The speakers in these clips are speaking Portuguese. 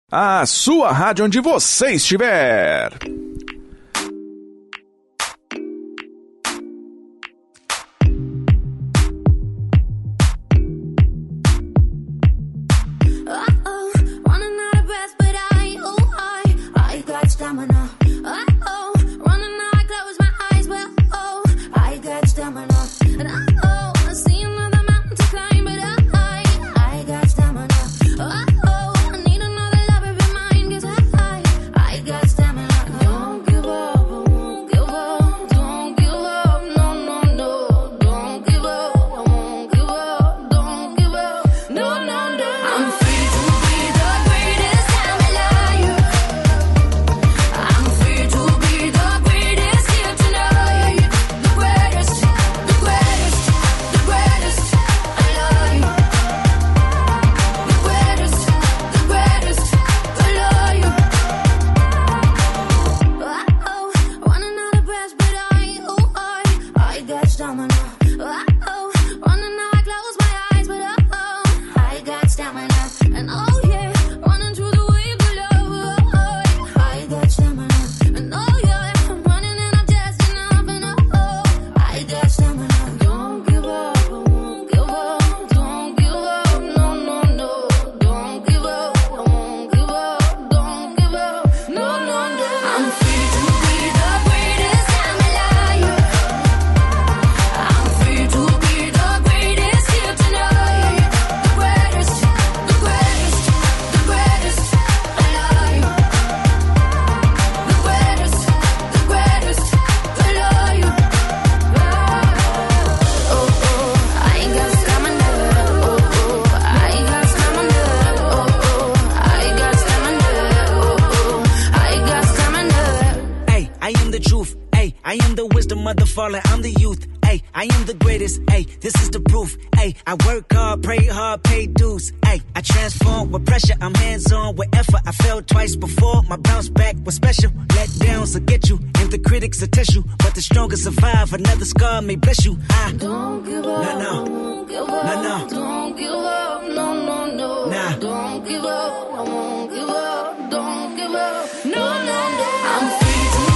A sua rádio onde você estiver. I'm the youth, ayy, I am the greatest, ayy, this is the proof, ayy, I work hard, pray hard, pay dues, ayy, I transform with pressure, I'm hands-on with effort, I fell twice before, my bounce back was special, let downs will get you, and the critics will test you, but the strongest survive, another scar may bless you, I don't give up, don't give up, don't give up, nah, don't give up, I won't give up, don't give up, no, I'm free.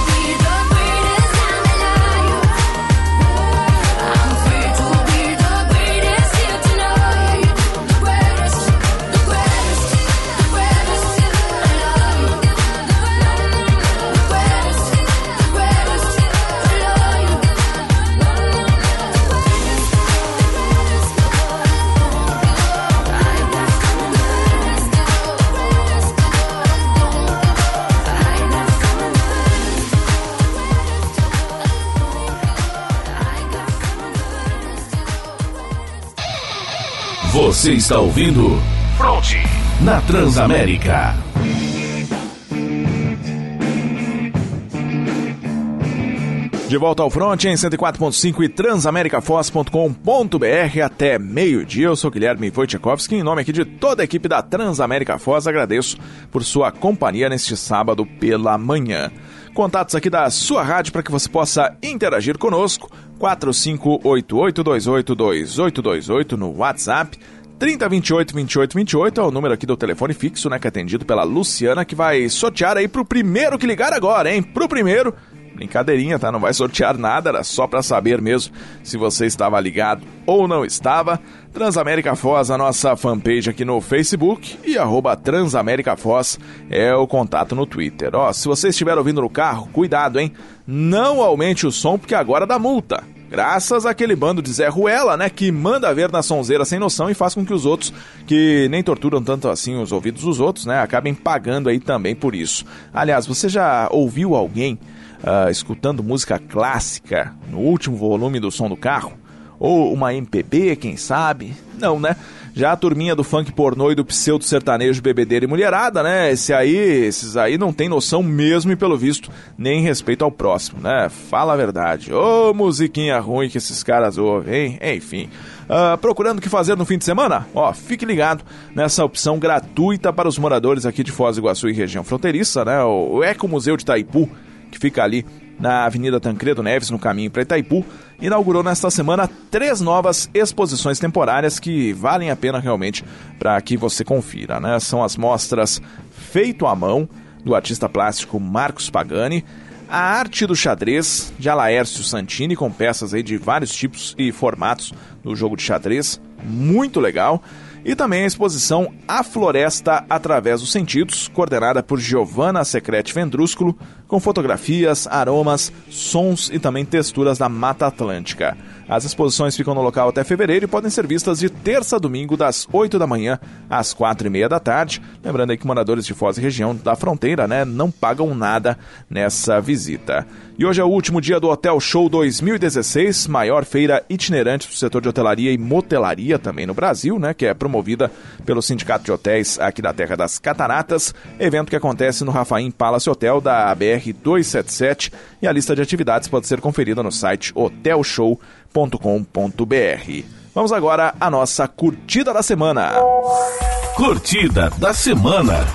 Você está ouvindo Fronte na Transamérica. De volta ao Fronte em 104.5 e transamericafoz.com.br até meio-dia. Eu sou Guilherme Wojciechowski, em nome aqui de toda a equipe da Transamérica Foz, agradeço por sua companhia neste sábado pela manhã. Contatos aqui da sua rádio para que você possa interagir conosco, 4588282828 no WhatsApp, 3028-2828 é o número aqui do telefone fixo, né, que é atendido pela Luciana, que vai sortear aí pro primeiro que ligar agora, hein? Pro primeiro, brincadeirinha, tá? Não vai sortear nada, era só para saber mesmo se você estava ligado ou não estava. Transamérica Foz, a nossa fanpage aqui no Facebook, e @Transamérica Foz é o contato no Twitter. Ó, se você estiver ouvindo no carro, cuidado, hein? Não aumente o som, porque agora dá multa. Graças àquele bando de Zé Ruela, né, que manda ver na sonzeira sem noção e faz com que os outros, que nem torturam tanto assim os ouvidos dos outros, né, acabem pagando aí também por isso. Aliás, você já ouviu alguém escutando música clássica no último volume do som do carro? Ou uma MPB, quem sabe? Não, né? Já a turminha do funk pornô e do pseudo sertanejo, bebedeira e mulherada, né? Esses aí não tem noção mesmo e, pelo visto, nem respeito ao próximo, né? Fala a verdade. Ô, musiquinha ruim que esses caras ouvem, hein? Enfim. Procurando o que fazer no fim de semana? Ó, fique ligado nessa opção gratuita para os moradores aqui de Foz do Iguaçu e região fronteiriça, né? O Ecomuseu de Itaipu, que fica ali na Avenida Tancredo Neves, no caminho para Itaipu, inaugurou nesta semana 3 novas exposições temporárias que valem a pena realmente para que você confira, né? São as mostras feito à mão, do artista plástico Marcos Pagani, a arte do xadrez, de Alaércio Santini, com peças aí de vários tipos e formatos do jogo de xadrez, muito legal. E também a exposição A Floresta através dos Sentidos, coordenada por Giovanna Secreti Vendrúsculo, com fotografias, aromas, sons e também texturas da Mata Atlântica. As exposições ficam no local até fevereiro e podem ser vistas de terça a domingo, das 8 da manhã às 4h30 da tarde. Lembrando aí que moradores de Foz e região da fronteira, não pagam nada nessa visita. E hoje é o último dia do Hotel Show 2016, maior feira itinerante do setor de hotelaria e motelaria também no Brasil, que é promovida pelo Sindicato de Hotéis aqui da Terra das Cataratas, evento que acontece no Rafaim Palace Hotel da BR-277, e a lista de atividades pode ser conferida no site hotelshow.com.br. Vamos agora à nossa curtida da semana. Curtida da semana.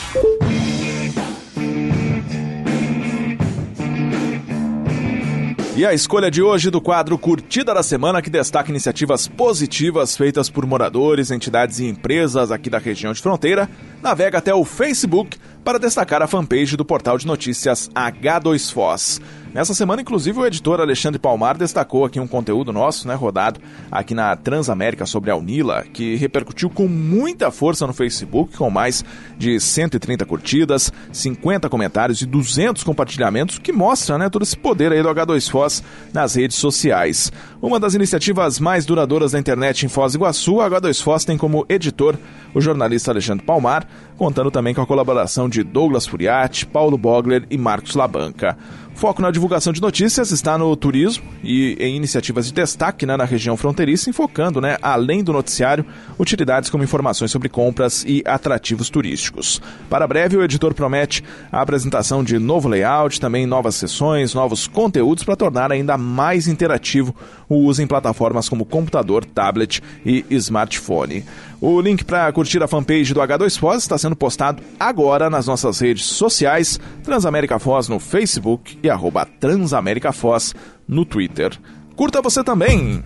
E a escolha de hoje do quadro Curtida da Semana, que destaca iniciativas positivas feitas por moradores, entidades e empresas aqui da região de fronteira, navega até o Facebook para destacar a fanpage do portal de notícias H2Foz. Nessa semana, inclusive, o editor Alexandre Palmar destacou aqui um conteúdo nosso, rodado aqui na Transamérica sobre a Unila, que repercutiu com muita força no Facebook, com mais de 130 curtidas, 50 comentários e 200 compartilhamentos, que mostra todo esse poder aí do H2Foz nas redes sociais. Uma das iniciativas mais duradouras da internet em Foz do Iguaçu, a H2Foz tem como editor o jornalista Alexandre Palmar, contando também com a colaboração de Douglas Furiati, Paulo Bogler e Marcos Labanca. Foco na divulgação de notícias está no turismo e em iniciativas de destaque na região fronteiriça, enfocando, além do noticiário, utilidades como informações sobre compras e atrativos turísticos. Para breve, o editor promete a apresentação de novo layout, também novas sessões, novos conteúdos para tornar ainda mais interativo o uso em plataformas como computador, tablet e smartphone. O link para curtir a fanpage do H2Foz está sendo postado agora nas nossas redes sociais, Transamérica Foz no Facebook e @TransaméricaFoz no Twitter. Curta você também!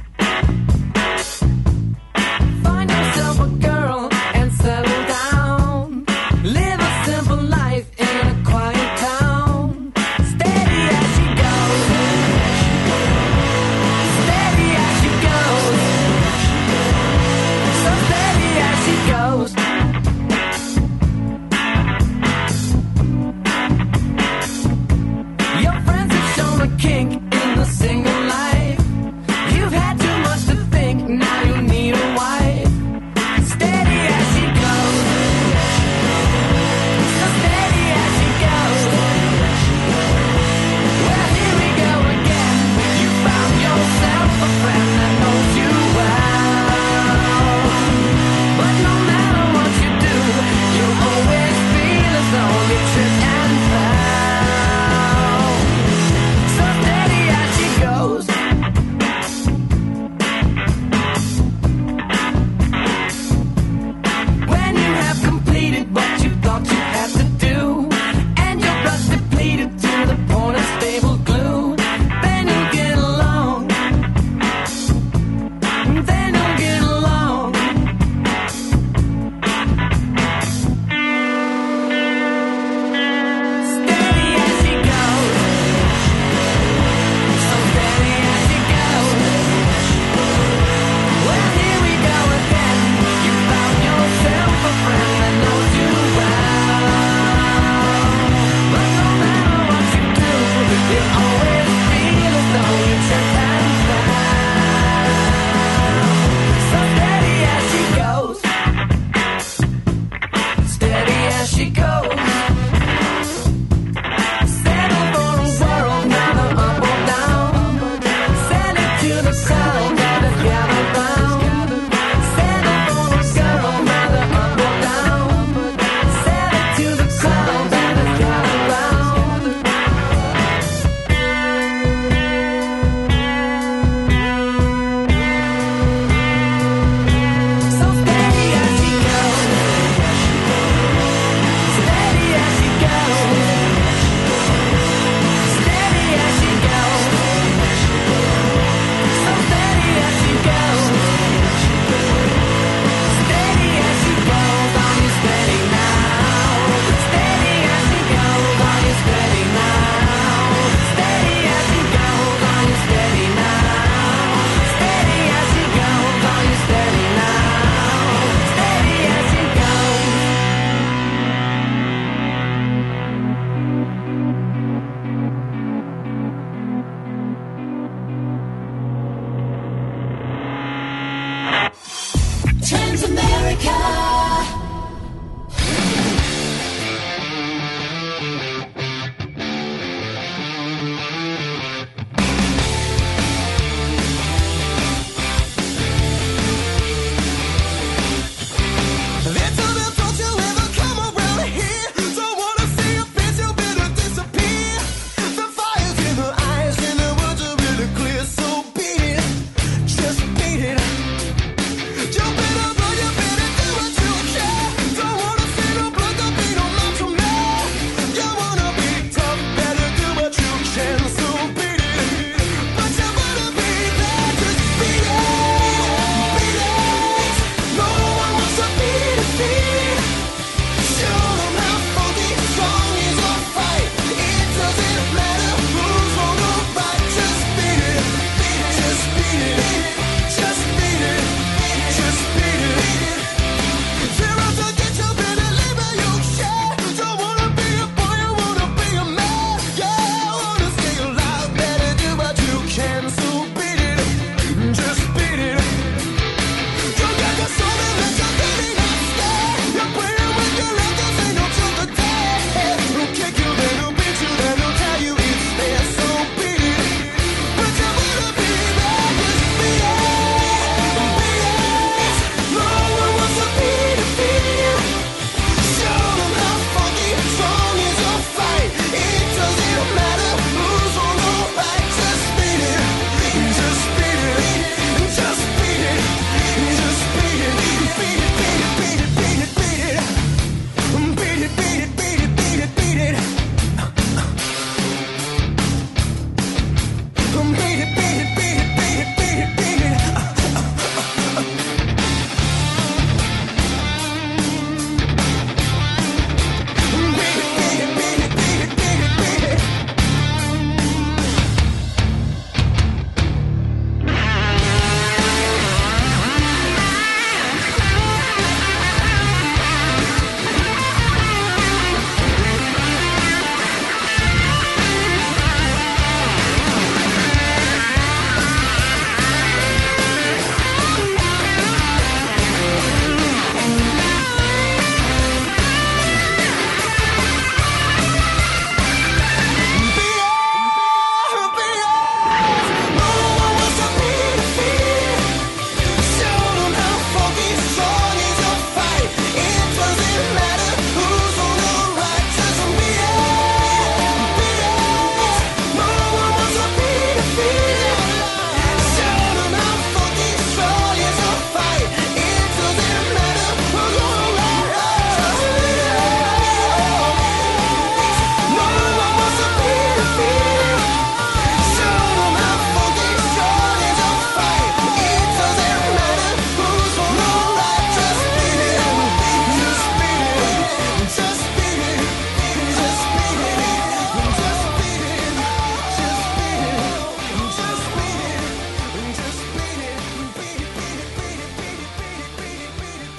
Find yourself a girl and settle down.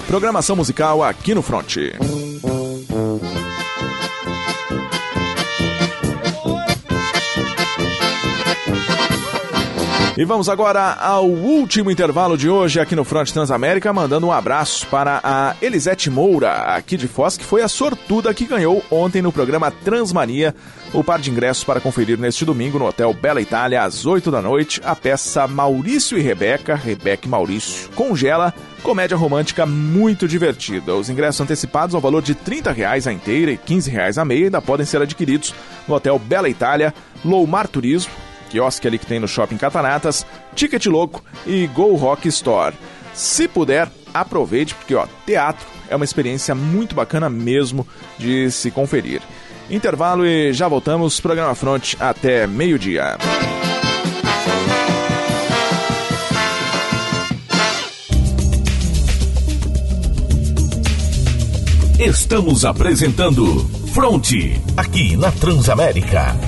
programação musical aqui no Fronte. E vamos agora ao último intervalo de hoje aqui no Fronte Transamérica, mandando um abraço para a Elisete Moura, aqui de Foz, que foi a sortuda que ganhou ontem no programa Transmania o par de ingressos para conferir neste domingo no Hotel Bela Itália, às 8 da noite, a peça Maurício e Rebeca, Rebeca e Maurício, Congela, comédia romântica muito divertida. Os ingressos antecipados ao valor de R$30 a inteira e R$15 a meia ainda podem ser adquiridos no Hotel Bela Itália, Loumar Turismo, quiosque ali que tem no Shopping Cataratas, Ticket Louco e Go Rock Store. Se puder, aproveite, porque teatro é uma experiência muito bacana mesmo de se conferir. Intervalo e já voltamos, programa Fronte até meio-dia. Estamos apresentando Fronte, aqui na Transamérica.